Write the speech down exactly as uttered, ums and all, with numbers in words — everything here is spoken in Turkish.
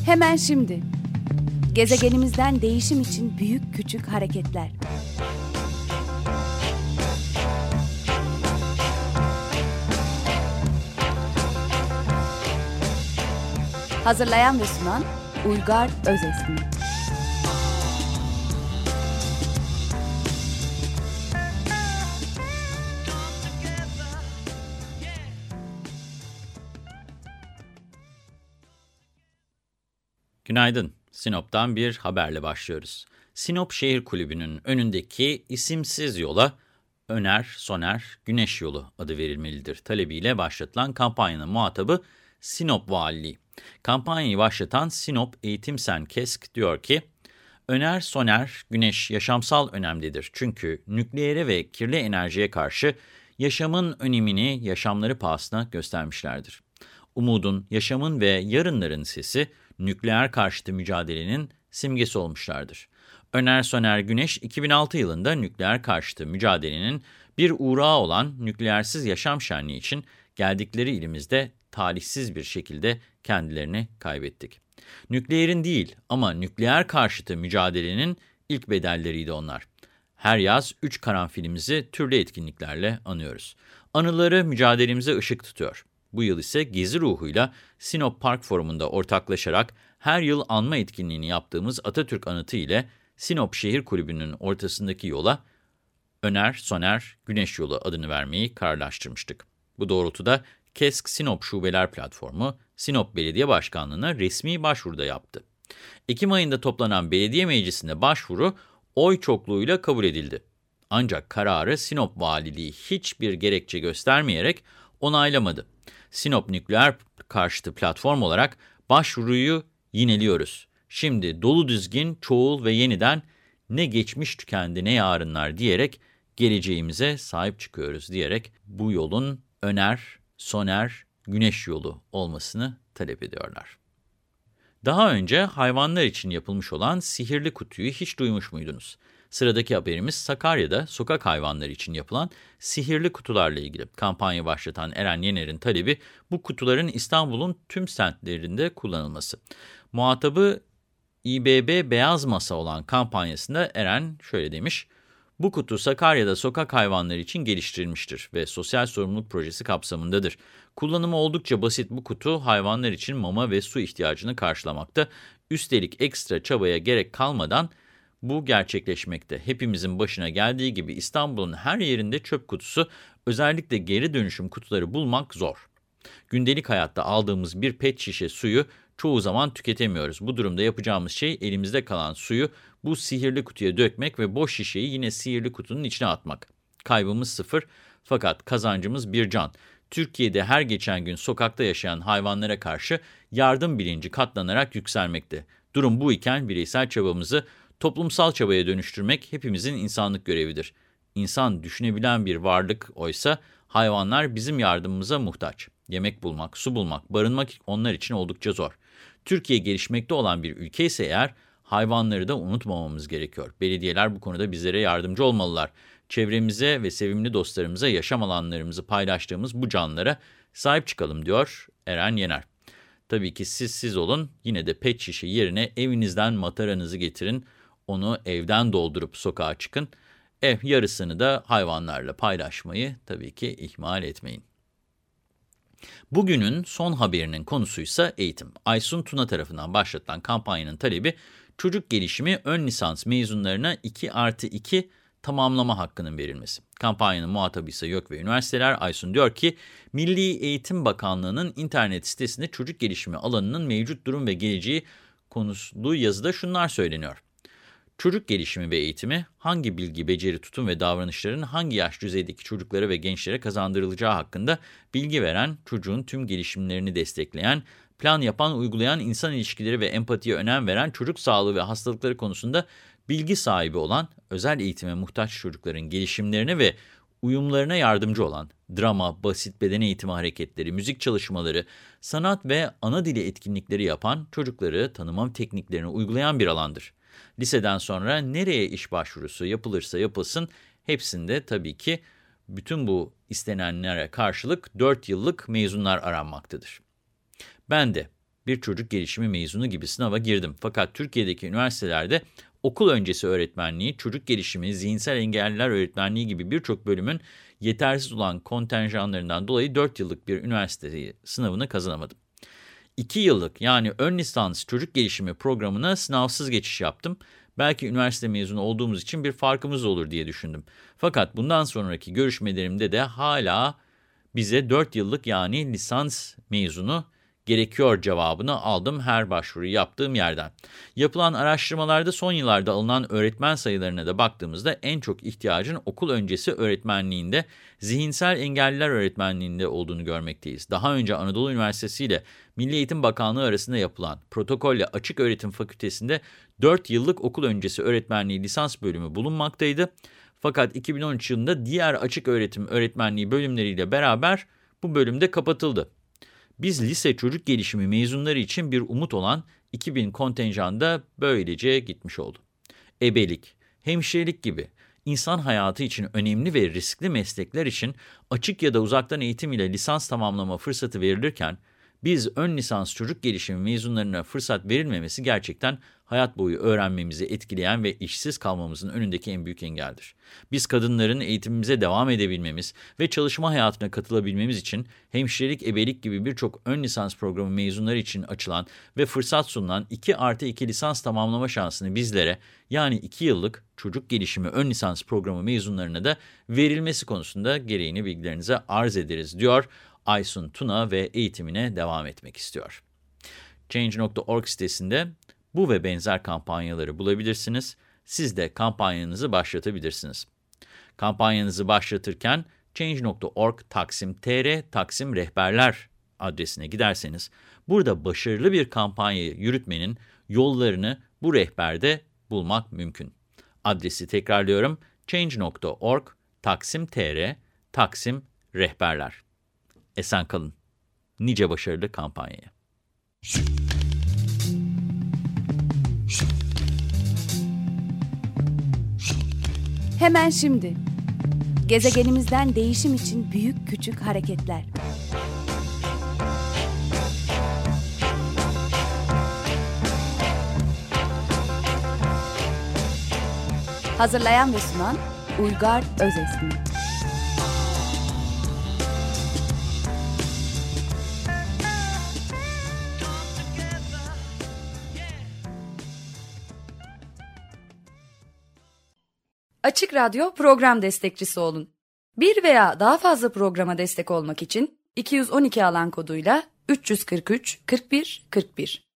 Hemen şimdi. Gezegenimizden değişim için büyük küçük hareketler. Hazırlayan ve sunan Uygar Özesmi. Günaydın. Sinop'tan bir haberle başlıyoruz. Sinop Şehir Kulübü'nün önündeki isimsiz yola Öner Soner Güneş Yolu adı verilmelidir talebiyle başlatılan kampanyanın muhatabı Sinop Valiliği. Kampanyayı başlatan Sinop Eğitim Sen Kesk diyor ki, Öner Soner Güneş yaşamsal önemlidir. Çünkü nükleere ve kirli enerjiye karşı yaşamın önemini yaşamları pahasına göstermişlerdir. Umudun, yaşamın ve yarınların sesi, nükleer karşıtı mücadelenin simgesi olmuşlardır. Öner Soner Güneş, iki bin altı yılında nükleer karşıtı mücadelenin bir uğrağı olan nükleersiz yaşam şenliği için geldikleri ilimizde talihsiz bir şekilde kendilerini kaybettik. Nükleerin değil ama nükleer karşıtı mücadelenin ilk bedelleriydi onlar. Her yaz üç karanfilimizi türlü etkinliklerle anıyoruz. Anıları mücadelemize ışık tutuyor. Bu yıl ise gezi ruhuyla Sinop Park Forumu'nda ortaklaşarak her yıl anma etkinliğini yaptığımız Atatürk anıtı ile Sinop Şehir Kulübü'nün ortasındaki yola Öner Soner Güneş Yolu adını vermeyi kararlaştırmıştık. Bu doğrultuda Kesk Sinop Şubeler Platformu, Sinop Belediye Başkanlığı'na resmi başvuruda yaptı. Ekim ayında toplanan belediye meclisinde başvuru oy çokluğuyla kabul edildi. Ancak kararı Sinop Valiliği hiçbir gerekçe göstermeyerek onaylamadı. Sinop Nükleer Karşıtı Platform olarak başvuruyu yineliyoruz. Şimdi dolu dizgin, çoğul ve yeniden ne geçmiş tükendi ne yarınlar diyerek geleceğimize sahip çıkıyoruz diyerek bu yolun Öner Soner Güneş Yolu olmasını talep ediyorlar. Daha önce hayvanlar için yapılmış olan sihirli kutuyu hiç duymuş muydunuz? Sıradaki haberimiz Sakarya'da sokak hayvanları için yapılan sihirli kutularla ilgili. Kampanya başlatan Eren Yener'in talebi bu kutuların İstanbul'un tüm semtlerinde kullanılması. Muhatabı İ B B Beyaz Masa olan kampanyasında Eren şöyle demiş: Bu kutu Sakarya'da sokak hayvanları için geliştirilmiştir ve sosyal sorumluluk projesi kapsamındadır. Kullanımı oldukça basit bu kutu hayvanlar için mama ve su ihtiyacını karşılamakta. Üstelik ekstra çabaya gerek kalmadan bu gerçekleşmekte. Hepimizin başına geldiği gibi İstanbul'un her yerinde çöp kutusu, özellikle geri dönüşüm kutuları bulmak zor. Gündelik hayatta aldığımız bir pet şişe suyu çoğu zaman tüketemiyoruz. Bu durumda yapacağımız şey elimizde kalan suyu bu sihirli kutuya dökmek ve boş şişeyi yine sihirli kutunun içine atmak. Kaybımız sıfır fakat kazancımız bir can. Türkiye'de her geçen gün sokakta yaşayan hayvanlara karşı yardım bilinci katlanarak yükselmekte. Durum bu iken bireysel çabamızı toplumsal çabaya dönüştürmek hepimizin insanlık görevidir. İnsan düşünebilen bir varlık oysa hayvanlar bizim yardımımıza muhtaç. Yemek bulmak, su bulmak, barınmak onlar için oldukça zor. Türkiye gelişmekte olan bir ülke ise eğer hayvanları da unutmamamız gerekiyor. Belediyeler bu konuda bizlere yardımcı olmalılar. Çevremize ve sevimli dostlarımıza yaşam alanlarımızı paylaştığımız bu canlılara sahip çıkalım diyor Eren Yener. Tabii ki siz siz olun, yine de pet şişe yerine evinizden mataranızı getirin, onu evden doldurup sokağa çıkın. Ev yarısını da hayvanlarla paylaşmayı tabii ki ihmal etmeyin. Bugünün son haberinin konusuysa eğitim. Aysun Tuna tarafından başlatılan kampanyanın talebi çocuk gelişimi ön lisans mezunlarına iki artı iki tamamlama hakkının verilmesi. Kampanyanın muhatabı ise YÖK ve üniversiteler. Aysun diyor ki, Milli Eğitim Bakanlığı'nın internet sitesinde çocuk gelişimi alanının mevcut durum ve geleceği konulu yazıda şunlar söyleniyor. Çocuk gelişimi ve eğitimi, hangi bilgi, beceri, tutum ve davranışların hangi yaş düzeydeki çocuklara ve gençlere kazandırılacağı hakkında bilgi veren, çocuğun tüm gelişimlerini destekleyen, plan yapan, uygulayan, insan ilişkileri ve empatiye önem veren, çocuk sağlığı ve hastalıkları konusunda bilgi sahibi olan, özel eğitime muhtaç çocukların gelişimlerine ve uyumlarına yardımcı olan, drama, basit beden eğitimi hareketleri, müzik çalışmaları, sanat ve ana dili etkinlikleri yapan, çocukları tanımam tekniklerini uygulayan bir alandır. Liseden sonra nereye iş başvurusu yapılırsa yapılsın, hepsinde tabii ki bütün bu istenenlere karşılık dört yıllık mezunlar aranmaktadır. Ben de bir çocuk gelişimi mezunu gibi sınava girdim. Fakat Türkiye'deki üniversitelerde okul öncesi öğretmenliği, çocuk gelişimi, zihinsel engelliler öğretmenliği gibi birçok bölümün yetersiz olan kontenjanlarından dolayı dört yıllık bir üniversite sınavını kazanamadım. iki yıllık yani ön lisans çocuk gelişimi programına sınavsız geçiş yaptım. Belki üniversite mezunu olduğumuz için bir farkımız olur diye düşündüm. Fakat bundan sonraki görüşmelerimde de hala bize dört yıllık yani lisans mezunu gerekiyor cevabını aldım her başvuruyu yaptığım yerden. Yapılan araştırmalarda son yıllarda alınan öğretmen sayılarına da baktığımızda en çok ihtiyacın okul öncesi öğretmenliğinde, zihinsel engelliler öğretmenliğinde olduğunu görmekteyiz. Daha önce Anadolu Üniversitesi ile Milli Eğitim Bakanlığı arasında yapılan protokolle Açık Öğretim Fakültesi'nde dört yıllık okul öncesi öğretmenliği lisans bölümü bulunmaktaydı. Fakat iki bin on üç yılında diğer açık öğretim öğretmenliği bölümleriyle beraber bu bölüm de kapatıldı. Biz lise çocuk gelişimi mezunları için bir umut olan iki bin kontenjanda böylece gitmiş oldu. Ebelik, hemşirelik gibi insan hayatı için önemli ve riskli meslekler için açık ya da uzaktan eğitim ile lisans tamamlama fırsatı verilirken, biz ön lisans çocuk gelişimi mezunlarına fırsat verilmemesi gerçekten hayat boyu öğrenmemizi etkileyen ve işsiz kalmamızın önündeki en büyük engeldir. Biz kadınların eğitimimize devam edebilmemiz ve çalışma hayatına katılabilmemiz için hemşirelik, ebelik gibi birçok ön lisans programı mezunları için açılan ve fırsat sunulan iki artı iki lisans tamamlama şansını bizlere, yani iki yıllık çocuk gelişimi ön lisans programı mezunlarına da verilmesi konusunda gereğini bilgilerinize arz ederiz diyor Aysun Tuna ve eğitimine devam etmek istiyor. Change nokta org sitesinde bu ve benzer kampanyaları bulabilirsiniz. Siz de kampanyanızı başlatabilirsiniz. Kampanyanızı başlatırken Change nokta org Taksim T R Taksim Rehberler adresine giderseniz, burada başarılı bir kampanyayı yürütmenin yollarını bu rehberde bulmak mümkün. Adresi tekrarlıyorum: Change nokta org Taksim T R Taksim Rehberler. Esen kalın. Nice başarılı kampanyaya. Hemen şimdi. Gezegenimizden değişim için büyük küçük hareketler. Hazırlayan ve sunan Uygar Özesmi. Açık Radyo program destekçisi olun. Bir veya daha fazla programa destek olmak için iki yüz on iki alan koduyla üç yüz kırk üç kırk bir kırk bir